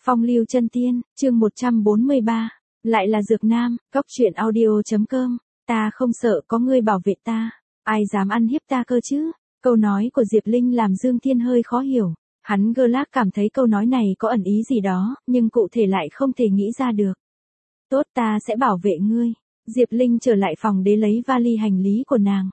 Phong lưu chân tiên, chương 143. Lại là Dược Nam, cóc truyện audio.com. Ta không sợ, có ngươi bảo vệ ta. Ai dám ăn hiếp ta cơ chứ? Câu nói của Diệp Linh làm Dương Thiên hơi khó hiểu. Hắn gơ lác cảm thấy câu nói này có ẩn ý gì đó, nhưng cụ thể lại không thể nghĩ ra được. Tốt, ta sẽ bảo vệ ngươi. Diệp Linh trở lại phòng để lấy vali hành lý của nàng.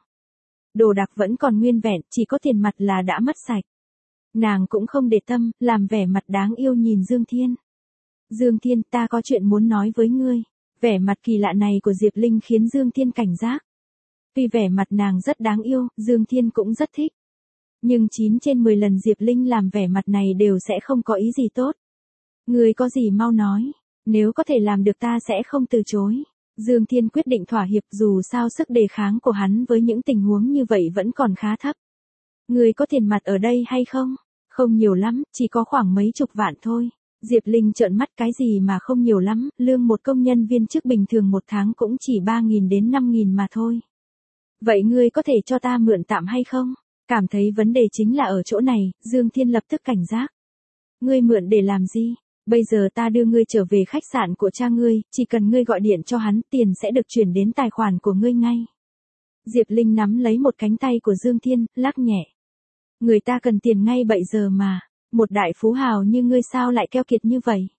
Đồ đạc vẫn còn nguyên vẹn, chỉ có tiền mặt là đã mất sạch. Nàng cũng không để tâm, làm vẻ mặt đáng yêu nhìn Dương Thiên. Dương Thiên, ta có chuyện muốn nói với ngươi. Vẻ mặt kỳ lạ này của Diệp Linh khiến Dương Thiên cảnh giác. Tuy vẻ mặt nàng rất đáng yêu, Dương Thiên cũng rất thích. Nhưng 9 trên 10 lần Diệp Linh làm vẻ mặt này đều sẽ không có ý gì tốt. Ngươi có gì mau nói, nếu có thể làm được ta sẽ không từ chối. Dương Thiên quyết định thỏa hiệp, dù sao sức đề kháng của hắn với những tình huống như vậy vẫn còn khá thấp. Ngươi có tiền mặt ở đây hay không? Không nhiều lắm, chỉ có khoảng mấy chục vạn thôi. Diệp Linh trợn mắt, cái gì mà không nhiều lắm, lương một công nhân viên chức bình thường một tháng cũng chỉ 3.000 đến 5.000 mà thôi. Vậy ngươi có thể cho ta mượn tạm hay không? Cảm thấy vấn đề chính là ở chỗ này, Dương Thiên lập tức cảnh giác. Ngươi mượn để làm gì? Bây giờ ta đưa ngươi trở về khách sạn của cha ngươi, chỉ cần ngươi gọi điện cho hắn, tiền sẽ được chuyển đến tài khoản của ngươi ngay. Diệp Linh nắm lấy một cánh tay của Dương Thiên, lắc nhẹ. Người ta cần tiền ngay bây giờ mà, một đại phú hào như ngươi sao lại keo kiệt như vậy?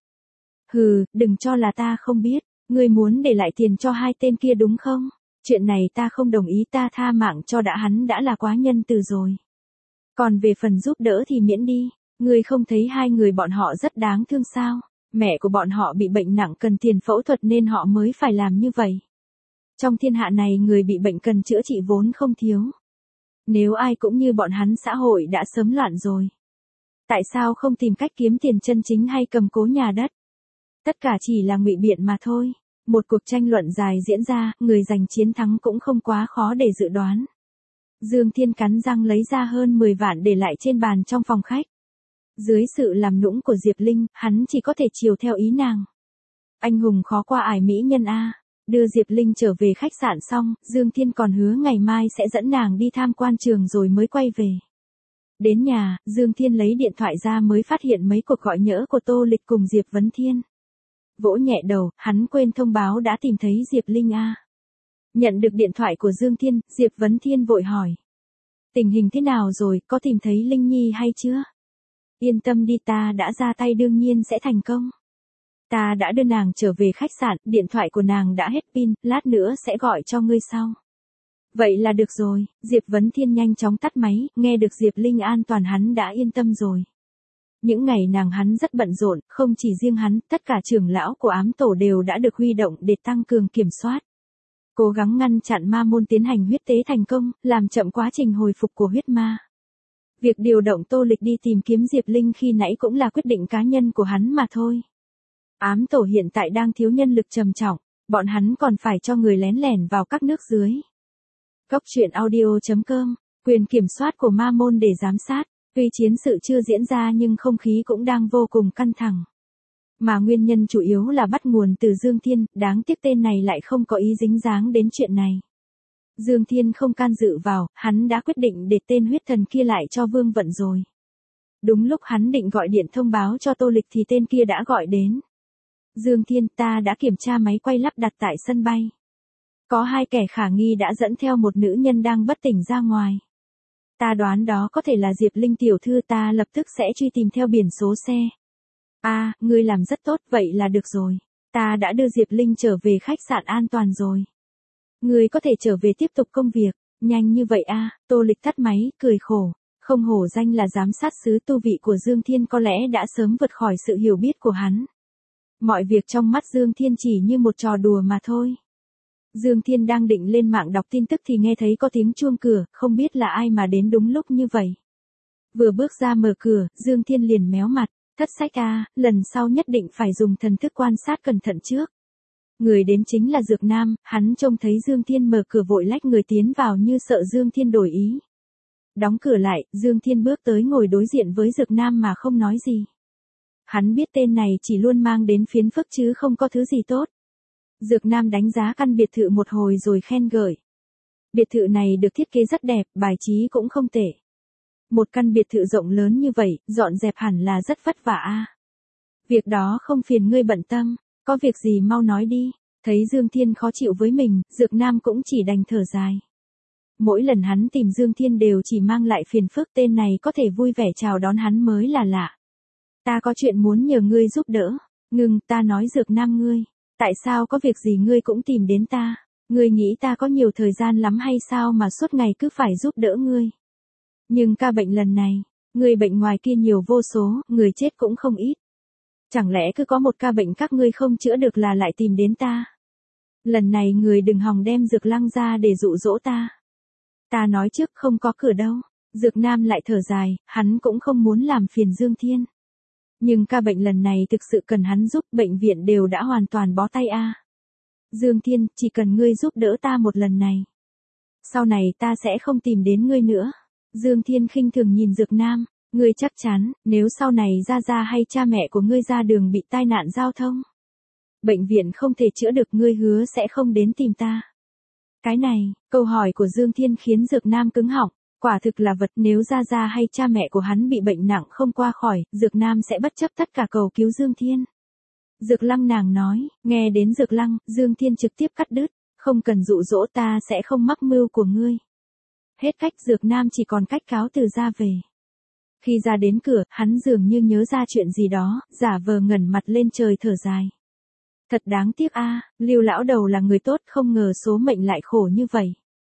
Hừ, đừng cho là ta không biết, ngươi muốn để lại tiền cho hai tên kia đúng không? Chuyện này ta không đồng ý, ta tha mạng cho hắn đã là quá nhân từ rồi. Còn về phần giúp đỡ thì miễn đi, ngươi không thấy hai người bọn họ rất đáng thương sao? Mẹ của bọn họ bị bệnh nặng cần tiền phẫu thuật nên họ mới phải làm như vậy. Trong thiên hạ này người bị bệnh cần chữa trị vốn không thiếu. Nếu ai cũng như bọn hắn xã hội đã sớm loạn rồi. Tại sao không tìm cách kiếm tiền chân chính hay cầm cố nhà đất? Tất cả chỉ là ngụy biện mà thôi. Một cuộc tranh luận dài diễn ra, người giành chiến thắng cũng không quá khó để dự đoán. Dương Thiên cắn răng lấy ra hơn 10 vạn để lại trên bàn trong phòng khách. Dưới sự làm nũng của Diệp Linh, hắn chỉ có thể chiều theo ý nàng. Anh hùng khó qua ải mỹ nhân a. Đưa Diệp Linh trở về khách sạn xong, Dương Thiên còn hứa ngày mai sẽ dẫn nàng đi tham quan trường rồi mới quay về. Đến nhà, Dương Thiên lấy điện thoại ra mới phát hiện mấy cuộc gọi nhỡ của Tô Lịch cùng Diệp Vấn Thiên. Vỗ nhẹ đầu, hắn quên thông báo đã tìm thấy Diệp Linh a. Nhận được điện thoại của Dương Thiên, Diệp Vấn Thiên vội hỏi. Tình hình thế nào rồi, có tìm thấy Linh Nhi hay chưa? Yên tâm đi, ta đã ra tay đương nhiên sẽ thành công. Ta đã đưa nàng trở về khách sạn, điện thoại của nàng đã hết pin, lát nữa sẽ gọi cho ngươi sau. Vậy là được rồi, Diệp Vấn Thiên nhanh chóng tắt máy, nghe được Diệp Linh an toàn hắn đã yên tâm rồi. Những ngày hắn rất bận rộn, không chỉ riêng hắn, tất cả trưởng lão của ám tổ đều đã được huy động để tăng cường kiểm soát. Cố gắng ngăn chặn ma môn tiến hành huyết tế thành công, làm chậm quá trình hồi phục của huyết ma. Việc điều động Tô Lịch đi tìm kiếm Diệp Linh khi nãy cũng là quyết định cá nhân của hắn mà thôi. Ám tổ hiện tại đang thiếu nhân lực trầm trọng, bọn hắn còn phải cho người lén lẻn vào các nước dưới. Cóc truyện audio.com, quyền kiểm soát của ma môn để giám sát, tuy chiến sự chưa diễn ra nhưng không khí cũng đang vô cùng căng thẳng. Mà nguyên nhân chủ yếu là bắt nguồn từ Dương Thiên, đáng tiếc tên này lại không có ý dính dáng đến chuyện này. Dương Thiên không can dự vào, hắn đã quyết định để tên huyết thần kia lại cho Vương Vận rồi. Đúng lúc hắn định gọi điện thông báo cho Tô Lịch thì tên kia đã gọi đến. Dương Thiên, ta đã kiểm tra máy quay lắp đặt tại sân bay. Có 2 kẻ khả nghi đã dẫn theo một nữ nhân đang bất tỉnh ra ngoài. Ta đoán đó có thể là Diệp Linh tiểu thư, ta lập tức sẽ truy tìm theo biển số xe. Ngươi làm rất tốt, vậy là được rồi. Ta đã đưa Diệp Linh trở về khách sạn an toàn rồi. Ngươi có thể trở về tiếp tục công việc, nhanh như vậy Tô Lịch tắt máy, cười khổ. Không hổ danh là giám sát sứ, tu vị của Dương Thiên có lẽ đã sớm vượt khỏi sự hiểu biết của hắn. Mọi việc trong mắt Dương Thiên chỉ như một trò đùa mà thôi. Dương Thiên đang định lên mạng đọc tin tức thì nghe thấy có tiếng chuông cửa, không biết là ai mà đến đúng lúc như vậy. Vừa bước ra mở cửa, Dương Thiên liền méo mặt, thất sách lần sau nhất định phải dùng thần thức quan sát cẩn thận trước. Người đến chính là Dược Nam, hắn trông thấy Dương Thiên mở cửa vội lách người tiến vào như sợ Dương Thiên đổi ý. Đóng cửa lại, Dương Thiên bước tới ngồi đối diện với Dược Nam mà không nói gì. Hắn biết tên này chỉ luôn mang đến phiền phức chứ không có thứ gì tốt. Dược Nam đánh giá căn biệt thự một hồi rồi khen ngợi. Biệt thự này được thiết kế rất đẹp, bài trí cũng không tệ. Một căn biệt thự rộng lớn như vậy, dọn dẹp hẳn là rất vất vả Việc đó không phiền ngươi bận tâm, có việc gì mau nói đi. Thấy Dương Thiên khó chịu với mình, Dược Nam cũng chỉ đành thở dài. Mỗi lần hắn tìm Dương Thiên đều chỉ mang lại phiền phức, tên này có thể vui vẻ chào đón hắn mới là lạ. Ta có chuyện muốn nhờ ngươi giúp đỡ. Ngừng, ta nói Dược Nam ngươi. Tại sao có việc gì ngươi cũng tìm đến ta? Ngươi nghĩ ta có nhiều thời gian lắm hay sao mà suốt ngày cứ phải giúp đỡ ngươi? Nhưng ca bệnh lần này, người bệnh ngoài kia nhiều vô số, người chết cũng không ít. Chẳng lẽ cứ có một ca bệnh các ngươi không chữa được là lại tìm đến ta? Lần này người đừng hòng đem Dược Lăng ra để dụ dỗ ta. Ta nói trước không có cửa đâu. Dược Nam lại thở dài, hắn cũng không muốn làm phiền Dương Thiên. Nhưng ca bệnh lần này thực sự cần hắn giúp, bệnh viện đều đã hoàn toàn bó tay a. Dương Thiên, chỉ cần ngươi giúp đỡ ta một lần này. Sau này ta sẽ không tìm đến ngươi nữa. Dương Thiên khinh thường nhìn Dược Nam, ngươi chắc chắn, nếu sau này Gia hay cha mẹ của ngươi ra đường bị tai nạn giao thông, bệnh viện không thể chữa được, ngươi hứa sẽ không đến tìm ta. Cái này, câu hỏi của Dương Thiên khiến Dược Nam cứng họng, quả thực là vật, nếu Gia hay cha mẹ của hắn bị bệnh nặng không qua khỏi, Dược Nam sẽ bất chấp tất cả cầu cứu Dương Thiên. Dược Lăng nàng nói, nghe đến Dược Lăng, Dương Thiên trực tiếp cắt đứt, không cần dụ dỗ, ta sẽ không mắc mưu của ngươi. Hết cách, Dược Nam chỉ còn cách cáo từ ra về. Khi ra đến cửa, hắn dường như nhớ ra chuyện gì đó, giả vờ ngẩng mặt lên trời thở dài. Thật đáng tiếc a, Lưu lão đầu là người tốt, không ngờ số mệnh lại khổ như vậy.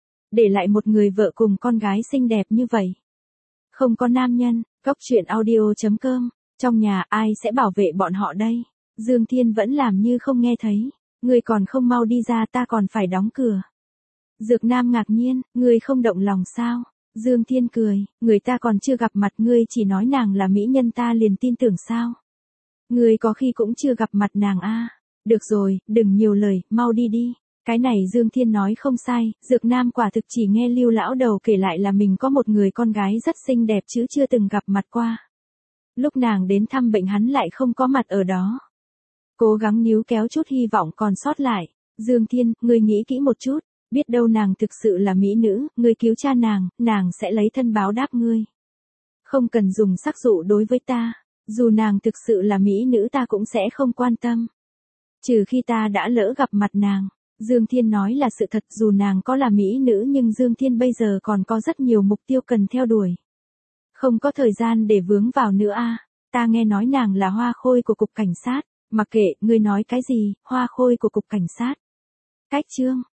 Để lại một người vợ cùng con gái xinh đẹp như vậy. Không có nam nhân, coctruyện.audio.com, trong nhà ai sẽ bảo vệ bọn họ đây? Dương Thiên vẫn làm như không nghe thấy. Ngươi còn không mau đi ra, ta còn phải đóng cửa. Dược Nam ngạc nhiên, ngươi không động lòng sao? Dương Thiên cười, người ta còn chưa gặp mặt ngươi chỉ nói nàng là mỹ nhân ta liền tin tưởng sao? Ngươi có khi cũng chưa gặp mặt nàng a. Được rồi, đừng nhiều lời, mau đi đi. Cái này Dương Thiên nói không sai, Dược Nam quả thực chỉ nghe Lưu lão đầu kể lại là mình có một người con gái rất xinh đẹp chứ chưa từng gặp mặt qua. Lúc nàng đến thăm bệnh hắn lại không có mặt ở đó. Cố gắng níu kéo chút hy vọng còn sót lại. Dương Thiên, ngươi nghĩ kỹ một chút, biết đâu nàng thực sự là mỹ nữ, ngươi cứu cha nàng sẽ lấy thân báo đáp ngươi. Không cần dùng sắc dụ đối với ta, dù nàng thực sự là mỹ nữ ta cũng sẽ không quan tâm. Trừ khi ta đã lỡ gặp mặt nàng. Dương Thiên nói là sự thật, dù nàng có là mỹ nữ nhưng Dương Thiên bây giờ còn có rất nhiều mục tiêu cần theo đuổi. Không có thời gian để vướng vào nữa a. Ta nghe nói nàng là hoa khôi của cục cảnh sát. Mặc kệ, ngươi nói cái gì, hoa khôi của cục cảnh sát. Cách chương.